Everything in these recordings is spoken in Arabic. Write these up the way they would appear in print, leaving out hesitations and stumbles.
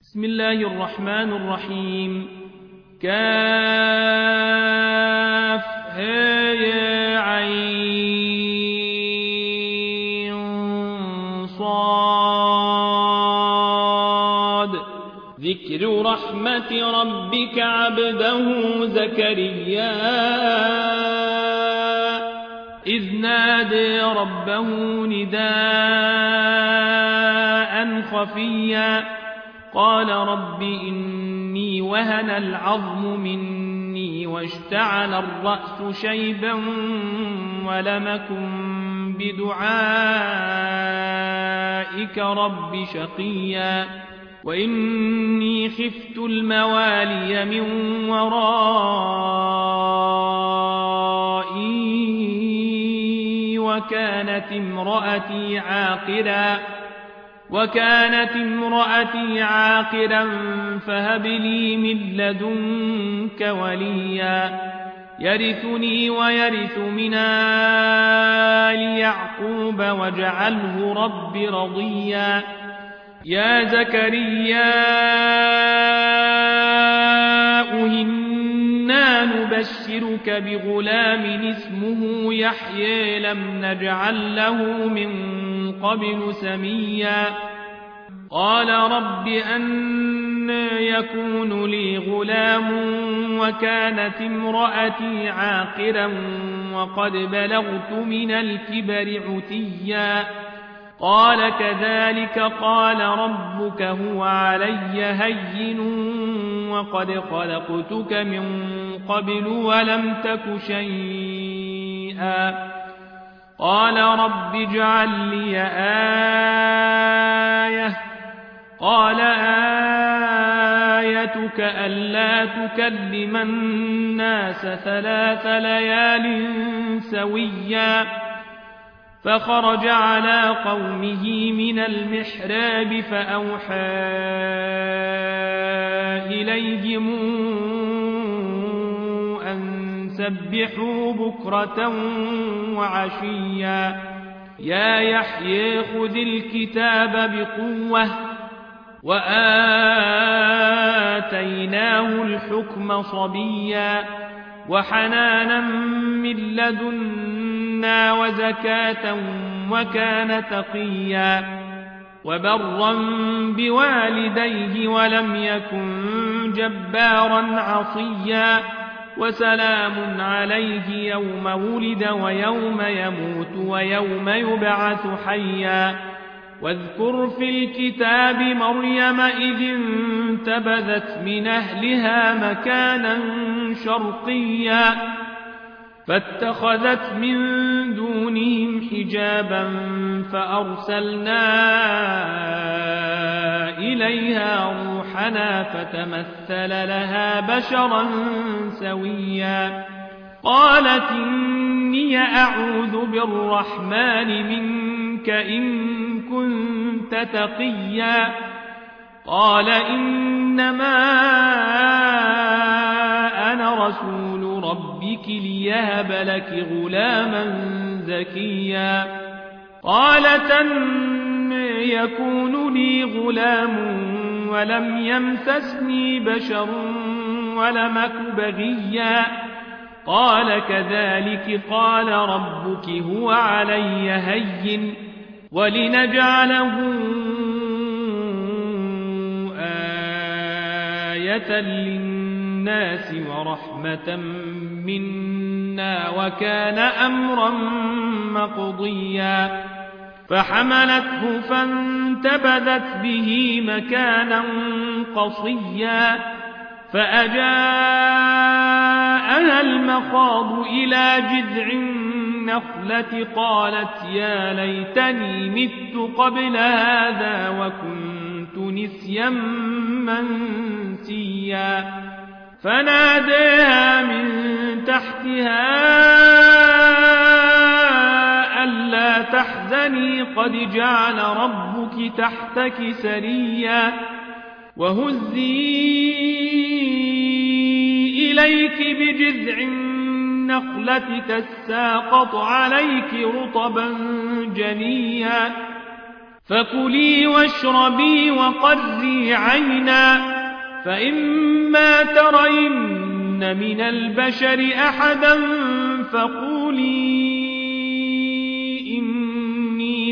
بسم الله الرحمن الرحيم. كاف ها يا عين صاد. ذكر رحمة ربك عبده زكريا إذ نادى ربه نداء خفيا قال رب إني وهن العظم مني واشتعل الرأس شيبا ولم أكن بدعائك رب شقيا وإني خفت الموالي من ورائي وكانت امرأتي عاقرا فهب لي من لدنك وليا يرثني ويرث من آل يعقوب واجعله رب رضيا. يا زكريا إنا نبشرك بغلام اسمه يحيى لم نجعل له من قبل سميا قال رب أنى يكون لي غلام وكانت امرأتي عاقرا وقد بلغت من الكبر عتيا قال كذلك قال ربك هو علي هين وقد خلقتك من قبل ولم تك شيئا قال رب اجعل لي آية قال آيتك ألا تكلم الناس 3 ليال سويا فخرج على قومه من المحراب فأوحى إليهم أن سبحوا بكرة وعشيا يا يحيى خذ الكتاب بقوة وآتيناه الحكم صبيا وحنانا من لدنا وزكاة وكان تقيا وبرا بوالديه ولم يكن جبارا عصيا وسلام عليه يوم ولد ويوم يموت ويوم يبعث حيا واذكر في الكتاب مريم إذ انتبذت من أهلها مكانا شرقيا فاتخذت من دونهم حجابا فأرسلنا إليها روحنا فتمثل لها بشرا سويا قالت إني أعوذ بالرحمن منك إن كنت تقيا قال إنما أنا رسول ربك ليهب لك غلاما زكيا قالت أن يكون لي غلام ولم يمسسني بشر ولم أك بغيا قال كذلك قال ربك هو علي هين ولنجعله آية للناس ورحمة منا وكان أمرا مقضيا فحملته فانتبذت به مكانا قصيا فأجاءها المخاض إلى جذع النخلة قالت يا ليتني مت قبل هذا وكنت نسيا منسيا فناداها من تحتها ألا تحزني قد جعل ربك تحتك سريا وهزي إليك بجذع النخلة تساقط عليك رطبا جنيا فكلي واشربي وقري عينا فإما ترين من البشر أحدا فقولي إني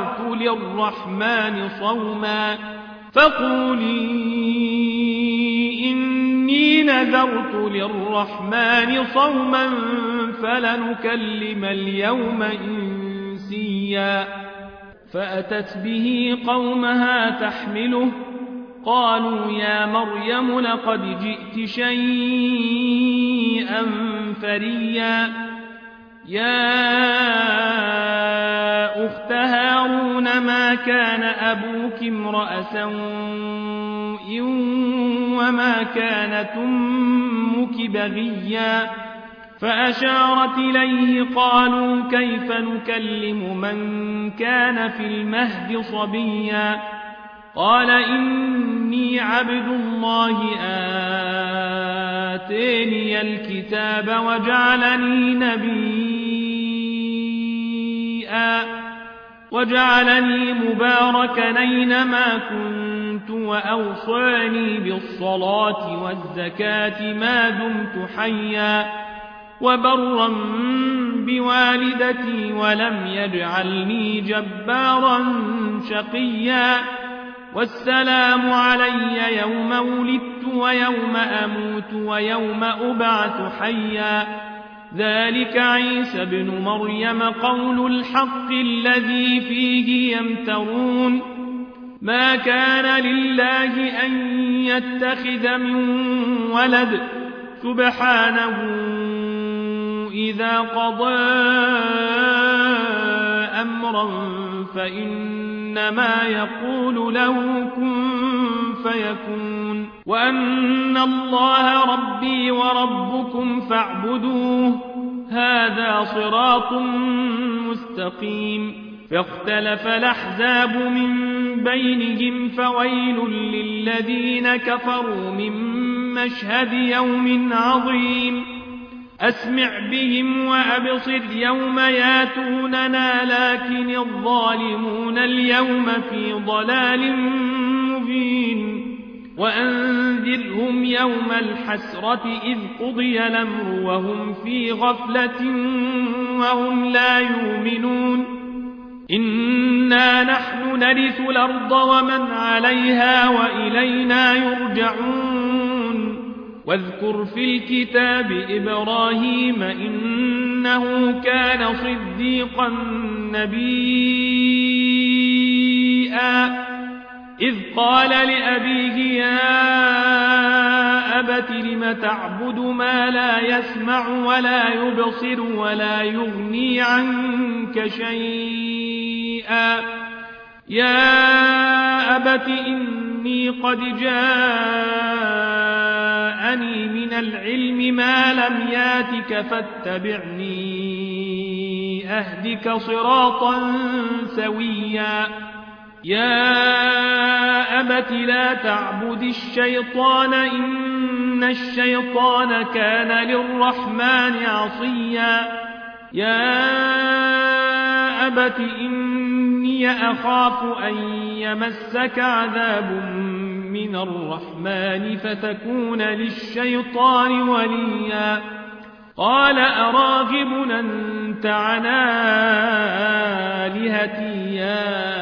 نذرت للرحمن صوما فلنكلم اليوم إنسيا فأتت به قومها تحمله قالوا يا مريم لقد جئت شيئا فريا يا أخت هارون ما كان أبوك امرأ سوء وما كانت أمك بغيا فأشارت إليه قالوا كيف نكلم من كان في المهد صبيا قال إني عبد الله آتاني الكتاب وجعلني مباركا أينما كنت وأوصاني بالصلاة والزكاة ما دمت حيا وبرا بوالدتي ولم يجعلني جبارا شقيا والسلام علي يوم ولدت ويوم أموت ويوم أبعث حيا ذلك عيسى بن مريم قول الحق الذي فيه يمترون ما كان لله أن يتخذ من ولد سبحانه إذا قضى أمرا فإنما يقول له كن فيكون وأن الله ربي وربكم فاعبدوه هذا صراط مستقيم فاختلف الأحزاب من بينهم فويل للذين كفروا من مشهد يوم عظيم أسمع بهم وأبصر يوم ياتوننا لكن الظالمون اليوم في ضلال مبين وأنذرهم يوم الحسرة إذ قضي الأمر وهم في غفلة وهم لا يؤمنون إنا نحن نرث الأرض ومن عليها وإلينا يرجعون واذكر في الكتاب إبراهيم إنه كان صديقا نبيا إذ قال لأبيه يا أبت لم تعبد ما لا يسمع ولا يبصر ولا يغني عنك شيئا يا أبت إني قد جاءني من العلم ما لم ياتك فاتبعني أهدك صراطا سويا يا أبت لا تعبد الشيطان إن الشيطان كان للرحمن عصيا يا أبت إني أخاف أن يمسك عذاب من الرحمن فتكون للشيطان وليا قال أراغب أنت عن آلهتي يا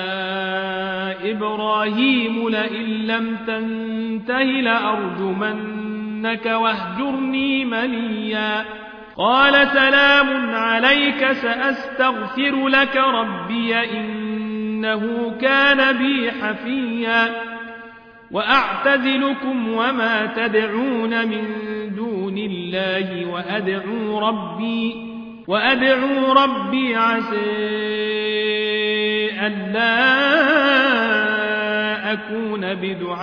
إبراهيم لئن لم تنته لأرجمنك واهجرني مليا قال سلام عليك سأستغفر لك ربي إنه كان بي حفيا وأعتزلكم وما تدعون من دون الله وأدعو ربي عسى ألا أكون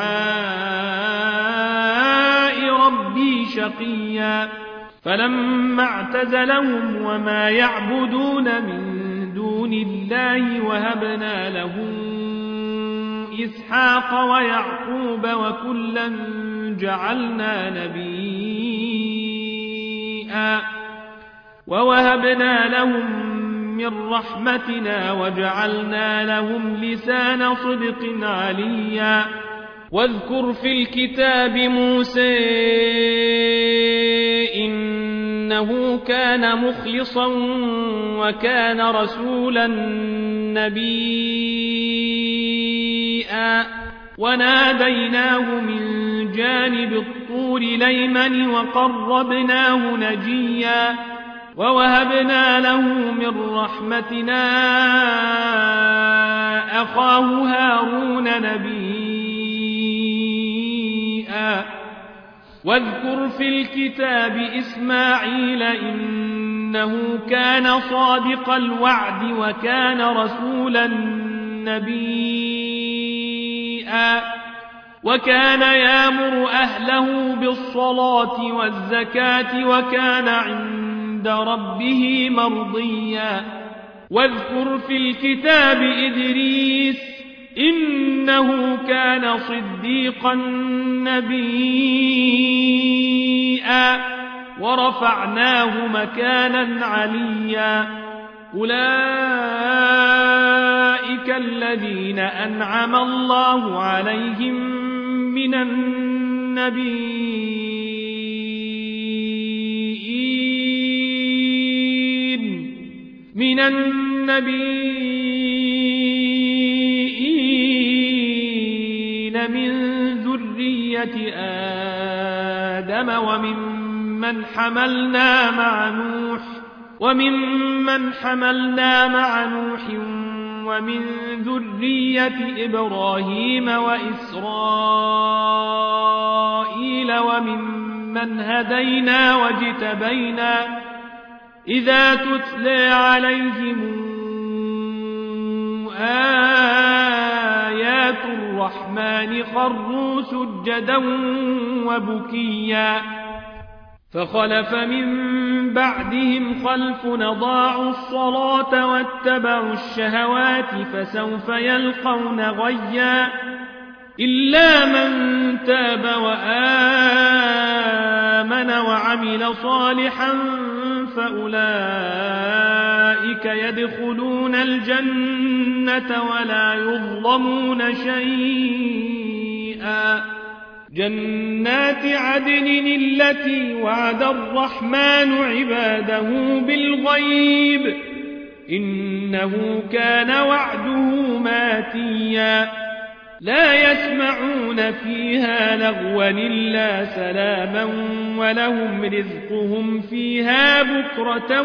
بدعاء ربي شقيا فلما اعتزلهم وما يعبدون من دون الله وهبنا له إسحاق ويعقوب وكلا جعلنا نبيا ووهبنا لهم من رحمتنا وجعلنا لهم لسان صدق عليا واذكر في الكتاب موسى إنه كان مخلصا وكان رسولا نبيا وناديناه من جانب الطور الأيمن وقربناه نجيا ووهبنا له من رحمتنا أخاه هارون نبيا واذكر في الكتاب إسماعيل إنه كان صادق الوعد وكان رسولا نبيا وكان يأمر أهله بالصلاة والزكاة وكان عند ربه مرضيا واذكر في الكتاب إدريس إنه كان صديقا نبيا ورفعناه مكانا عليا أولئك الذين أنعم الله عليهم من النبيين من ذرية آدم وممن حملنا مع نوح ومن ذرية إبراهيم وإسرائيل وممن هدينا واجتبينا إذا تتلى عليهم آيات الرحمن خروا سجدا وبكيا فخلف من بعدهم خلف أضاعوا الصلاة واتبعوا الشهوات فسوف يلقون غيا إلا من تاب وآمن وعمل صالحا فأولئك يدخلون الجنة ولا يظلمون شيئا جنات عدن التي وعد الرحمن عباده بالغيب إنه كان وعده ماتيا لا يسمعون فيها لغوا إلا سلاما ولهم رزقهم فيها بكرة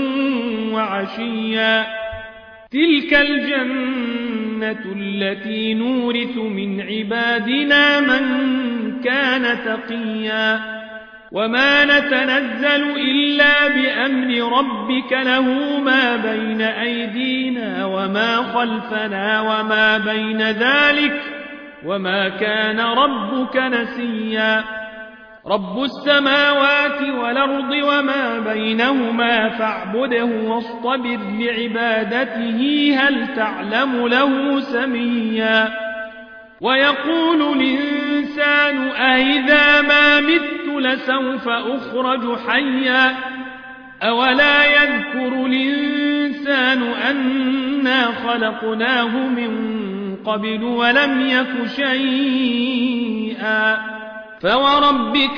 وعشيا تلك الجنة التي نورث من عبادنا من كان تقيا وما نتنزل إلا بأمر ربك له ما بين أيدينا وما خلفنا وما بين ذلك وما كان ربك نسيا رب السماوات والأرض وما بينهما فاعبده واصطبر لعبادته هل تعلم له سميا ويقول الإنسان أإذا ما مت لسوف أخرج حيا أولا يذكر الإنسان أنا خلقناه من قبل ولم يك شيئا فوربك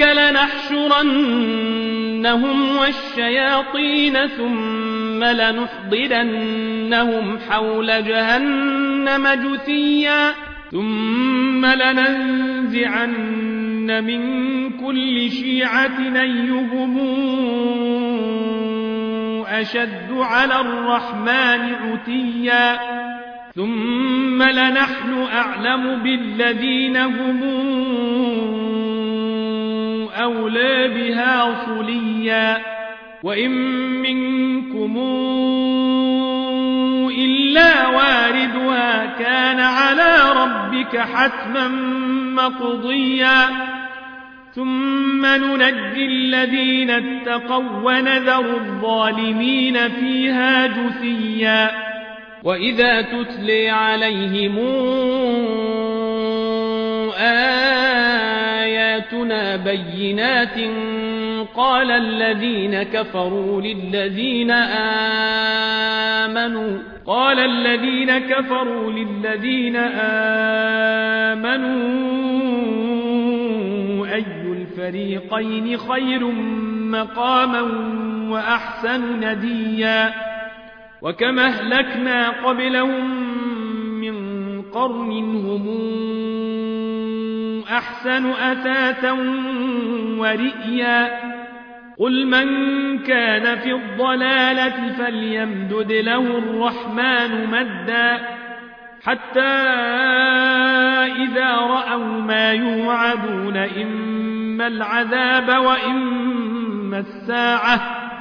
لنحشرنهم والشياطين ثم لنحضرنهم حول جهنم جثيا ثم لننزعن من كل شيعة أيهم أشد على الرحمن عتيا ثم لنحن أعلم بالذين هم أولى بها صليا وإن منكم إلا واردها كان على ربك حتما مقضيا ثم ننجي الذين اتقوا ونذر الظالمين فيها جثيا وإذا تتلي عليهم آياتنا بينات قال الذين كفروا للذين آمنوا قال الذين كفروا للذين آمنوا أي الفريقين خير مقاما وأحسن نديا وكم أهلكنا قبلهم من قرن هم أحسن أثاثا ورئيا قل من كان في الضلالة فليمدد له الرحمن مدا حتى إذا رأوا ما يوعدون إما العذاب وإما الساعة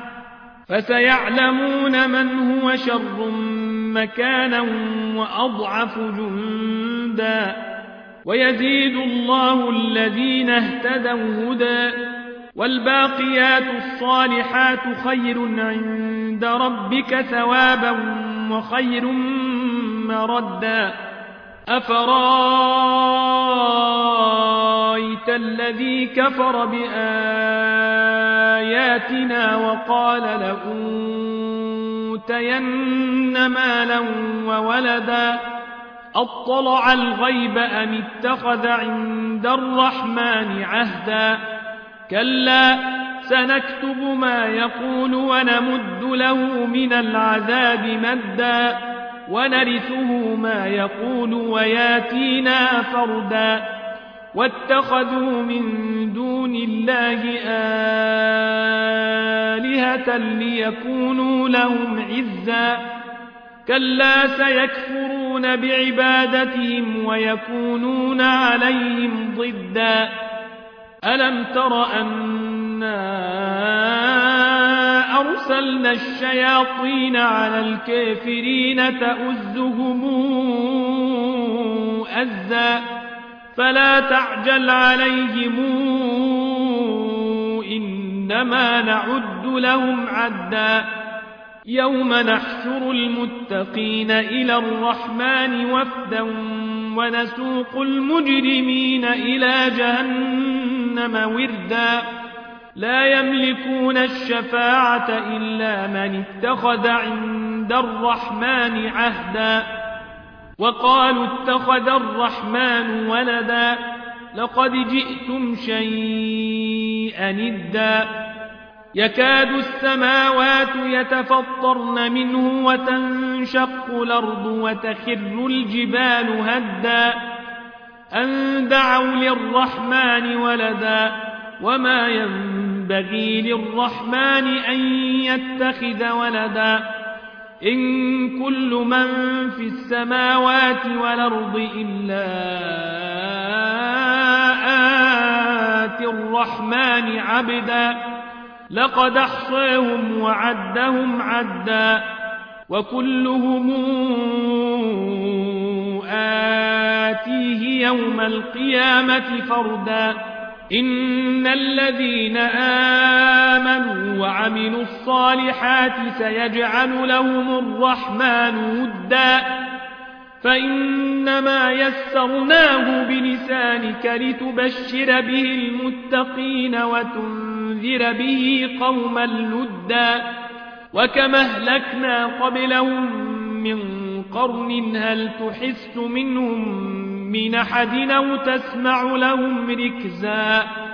فسيعلمون من هو شر مكانا وأضعف جندا ويزيد الله الذين اهتدوا هدى والباقيات الصالحات خير عند ربك ثوابا وخير مردا أفرايت الذي كفر بآياتنا وقال لأوتين مالا وولدا أطلع الغيب أم اتخذ عند الرحمن عهدا كلا سنكتب ما يقول ونمد له من العذاب مدا ونرثه ما يقول وياتينا فردا واتخذوا من دون الله آلهة ليكونوا لهم عزا كلا سيكفرون بعبادتهم ويكونون عليهم ضدا ألم تر أنا أرسلنا الشياطين على الكافرين تؤزهم أزا فلا تعجل عليهم إنما نعد لهم عدا يوم نحشر المتقين إلى الرحمن وفدا ونسوق المجرمين إلى جهنم وردا لا يملكون الشفاعة إلا من اتخذ عند الرحمن عهدا وقالوا اتخذ الرحمن ولدا لقد جئتم شيئا إدا يكاد السماوات يتفطرن منه وتنشق الأرض وتخر الجبال هدا أن دعوا للرحمن ولدا وما ينبغي للرحمن أن يتخذ ولدا إن كل من في السماوات والأرض إلا آتي الرحمن عبدا لقد احصاهم وعدهم عدا وكلهم آتيه يوم القيامة فردا إن الذين آمنوا وعملوا الصالحات سيجعل لهم الرحمن ودا فإنما يسرناه بلسانك لتبشر به المتقين وتنذر به قوما لدا وكما أهلكنا قبلهم من قرن هل تحس منهم من أحد أو تسمع لهم ركزا